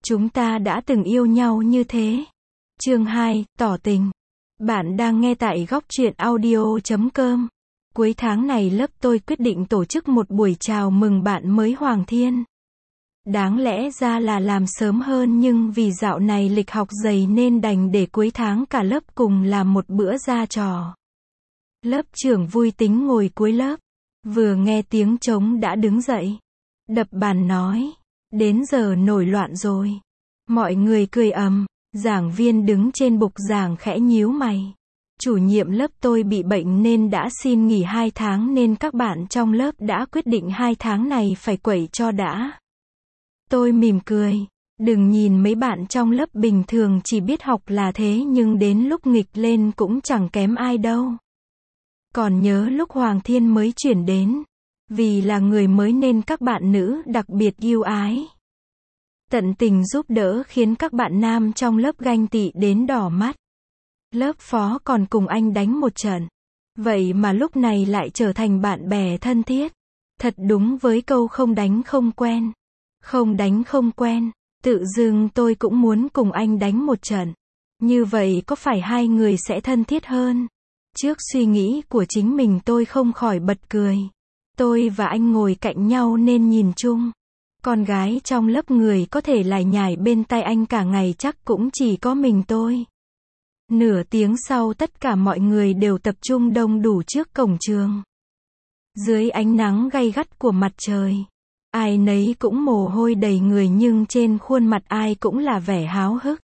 Chúng ta đã từng yêu nhau như thế. Chương 2, tỏ tình. Bạn đang nghe tại góc truyện audio.com. Cuối tháng này lớp tôi quyết định tổ chức một buổi chào mừng bạn mới Hoàng Thiên. Đáng lẽ ra là làm sớm hơn nhưng vì dạo này lịch học dày nên đành để cuối tháng cả lớp cùng làm một bữa ra trò. Lớp trưởng vui tính ngồi cuối lớp. Vừa nghe tiếng trống đã đứng dậy. Đập bàn nói. Đến giờ nổi loạn rồi. Mọi người cười ầm. Giảng viên đứng trên bục giảng khẽ nhíu mày. Chủ nhiệm lớp tôi bị bệnh nên đã xin nghỉ 2 tháng nên các bạn trong lớp đã quyết định 2 tháng này phải quẩy cho đã. Tôi mỉm cười. Đừng nhìn mấy bạn trong lớp bình thường chỉ biết học là thế nhưng đến lúc nghịch lên cũng chẳng kém ai đâu. Còn nhớ lúc Hoàng Thiên mới chuyển đến. Vì là người mới nên các bạn nữ đặc biệt yêu ái. Tận tình giúp đỡ khiến các bạn nam trong lớp ganh tị đến đỏ mắt. Lớp phó còn cùng anh đánh một trận. Vậy mà lúc này lại trở thành bạn bè thân thiết. Thật đúng với câu không đánh không quen. Không đánh không quen. Tự dưng tôi cũng muốn cùng anh đánh một trận. Như vậy có phải hai người sẽ thân thiết hơn? Trước suy nghĩ của chính mình tôi không khỏi bật cười. Tôi và anh ngồi cạnh nhau nên nhìn chung. Con gái trong lớp người có thể lải nhải bên tai anh cả ngày chắc cũng chỉ có mình tôi. Nửa tiếng sau tất cả mọi người đều tập trung đông đủ trước cổng trường. Dưới ánh nắng gay gắt của mặt trời. Ai nấy cũng mồ hôi đầy người nhưng trên khuôn mặt ai cũng là vẻ háo hức.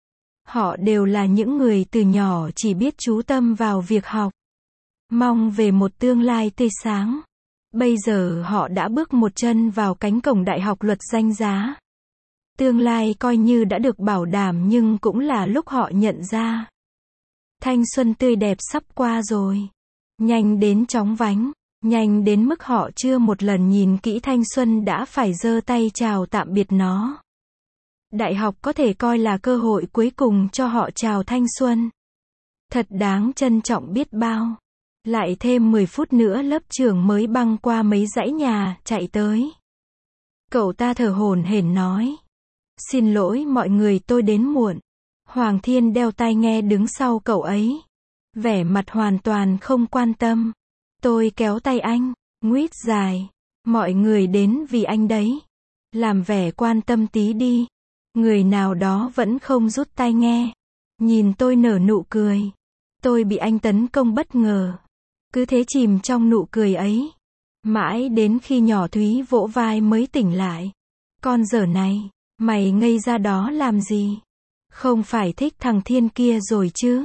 Họ đều là những người từ nhỏ chỉ biết chú tâm vào việc học. Mong về một tương lai tươi sáng. Bây giờ họ đã bước một chân vào cánh cổng đại học luật danh giá. Tương lai coi như đã được bảo đảm nhưng cũng là lúc họ nhận ra. Thanh xuân tươi đẹp sắp qua rồi. Nhanh đến chóng vánh. Nhanh đến mức họ chưa một lần nhìn kỹ thanh xuân đã phải giơ tay chào tạm biệt nó. Đại học có thể coi là cơ hội cuối cùng cho họ chào thanh xuân. Thật đáng trân trọng biết bao. Lại thêm 10 phút nữa lớp trưởng mới băng qua mấy dãy nhà, chạy tới. Cậu ta thở hổn hển nói. Xin lỗi mọi người tôi đến muộn. Hoàng Thiên đeo tai nghe đứng sau cậu ấy. Vẻ mặt hoàn toàn không quan tâm. Tôi kéo tay anh, nguyết dài. Mọi người đến vì anh đấy. Làm vẻ quan tâm tí đi. Người nào đó vẫn không rút tai nghe. Nhìn tôi nở nụ cười. Tôi bị anh tấn công bất ngờ. Cứ thế chìm trong nụ cười ấy. Mãi đến khi nhỏ Thúy vỗ vai mới tỉnh lại. Con dở này, mày ngây ra đó làm gì? Không phải thích thằng Thiên kia rồi chứ?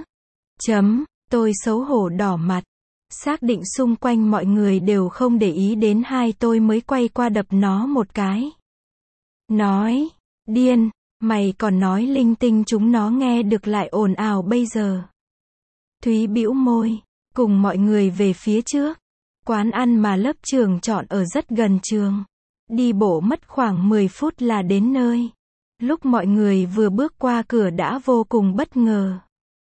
Tôi xấu hổ đỏ mặt. Xác định xung quanh mọi người đều không để ý đến hai tôi mới quay qua đập nó một cái. Nói, điên, mày còn nói linh tinh chúng nó nghe được lại ồn ào bây giờ. Thúy bĩu môi. Cùng mọi người về phía trước. Quán ăn mà lớp trường chọn ở rất gần trường. Đi bộ mất khoảng 10 phút là đến nơi. Lúc mọi người vừa bước qua cửa đã vô cùng bất ngờ.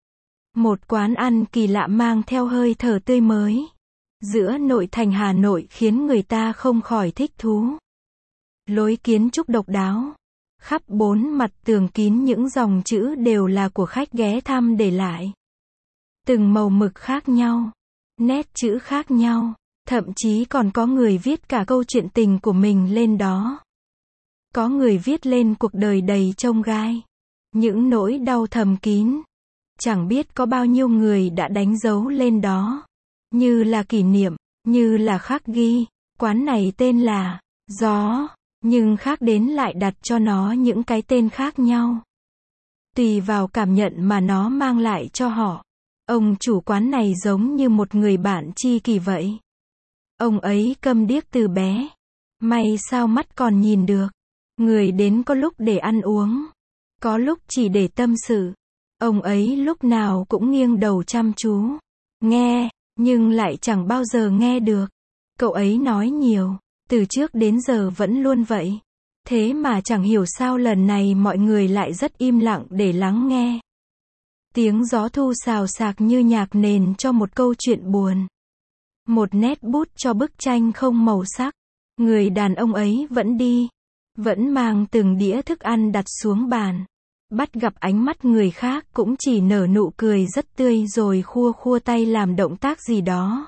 Một quán ăn kỳ lạ mang theo hơi thở tươi mới. Giữa nội thành Hà Nội khiến người ta không khỏi thích thú. Lối kiến trúc độc đáo. Khắp 4 mặt tường kín những dòng chữ đều là của khách ghé thăm để lại. Từng màu mực khác nhau, nét chữ khác nhau, thậm chí còn có người viết cả câu chuyện tình của mình lên đó. Có người viết lên cuộc đời đầy chông gai, những nỗi đau thầm kín. Chẳng biết có bao nhiêu người đã đánh dấu lên đó, như là kỷ niệm, như là khắc ghi. Quán này tên là Gió, nhưng khác đến lại đặt cho nó những cái tên khác nhau. Tùy vào cảm nhận mà nó mang lại cho họ. Ông chủ quán này giống như một người bạn tri kỷ vậy. Ông ấy câm điếc từ bé. May sao mắt còn nhìn được. Người đến có lúc để ăn uống. Có lúc chỉ để tâm sự. Ông ấy lúc nào cũng nghiêng đầu chăm chú. Nghe, nhưng lại chẳng bao giờ nghe được. Cậu ấy nói nhiều. Từ trước đến giờ vẫn luôn vậy. Thế mà chẳng hiểu sao lần này mọi người lại rất im lặng để lắng nghe. Tiếng gió thu xào xạc như nhạc nền cho một câu chuyện buồn. Một nét bút cho bức tranh không màu sắc. Người đàn ông ấy vẫn đi. Vẫn mang từng đĩa thức ăn đặt xuống bàn. Bắt gặp ánh mắt người khác cũng chỉ nở nụ cười rất tươi rồi khua khua tay làm động tác gì đó.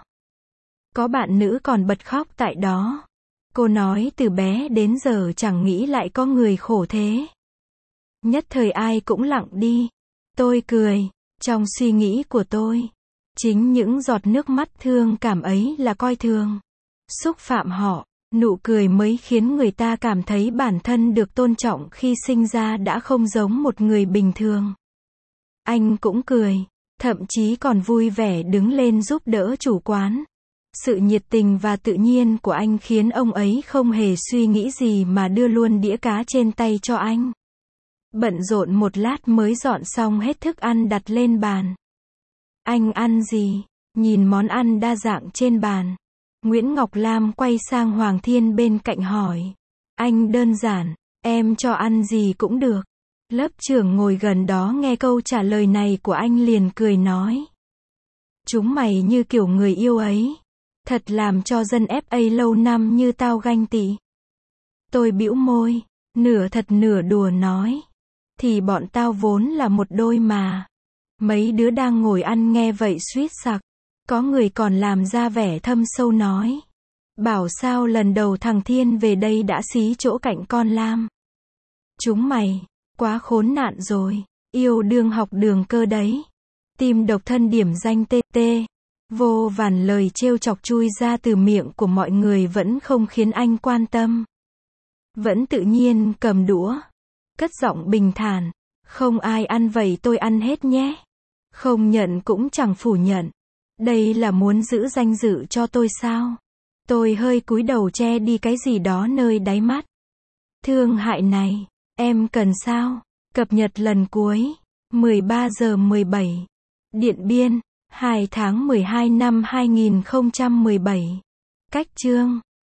Có bạn nữ còn bật khóc tại đó. Cô nói từ bé đến giờ chẳng nghĩ lại có người khổ thế. Nhất thời ai cũng lặng đi. Tôi cười. Trong suy nghĩ của tôi, chính những giọt nước mắt thương cảm ấy là coi thường, xúc phạm họ. Nụ cười mới khiến người ta cảm thấy bản thân được tôn trọng khi sinh ra đã không giống một người bình thường. Anh cũng cười, thậm chí còn vui vẻ đứng lên giúp đỡ chủ quán. Sự nhiệt tình và tự nhiên của anh khiến ông ấy không hề suy nghĩ gì mà đưa luôn đĩa cá trên tay cho anh. Bận rộn một lát mới dọn xong hết thức ăn đặt lên bàn. Anh ăn gì? Nhìn món ăn đa dạng trên bàn, Nguyễn Ngọc Lam quay sang Hoàng Thiên bên cạnh hỏi. Anh đơn giản, em cho ăn gì cũng được. Lớp trưởng ngồi gần đó nghe câu trả lời này của anh liền cười nói. Chúng mày như kiểu người yêu ấy. Thật làm cho dân FA lâu năm như tao ganh tị. Tôi bĩu môi, nửa thật nửa đùa nói. Thì bọn tao vốn là một đôi mà. Mấy đứa đang ngồi ăn nghe vậy suýt sặc. Có người còn làm ra vẻ thâm sâu nói. Bảo sao lần đầu thằng Thiên về đây đã xí chỗ cạnh con Lam. Chúng mày, quá khốn nạn rồi. Yêu đương học đường cơ đấy. Tim độc thân điểm danh TT. Vô vàn lời trêu chọc chui ra từ miệng của mọi người vẫn không khiến anh quan tâm. Vẫn tự nhiên cầm đũa. Cất giọng bình thản. Không ai ăn vậy tôi ăn hết nhé. Không nhận cũng chẳng phủ nhận. Đây là muốn giữ danh dự cho tôi sao? Tôi hơi cúi đầu che đi cái gì đó nơi đáy mắt. Thương hại này, em cần sao? Cập nhật lần cuối, 13 giờ 17. Điện Biên, 2 tháng 12 năm 2017. Cách chương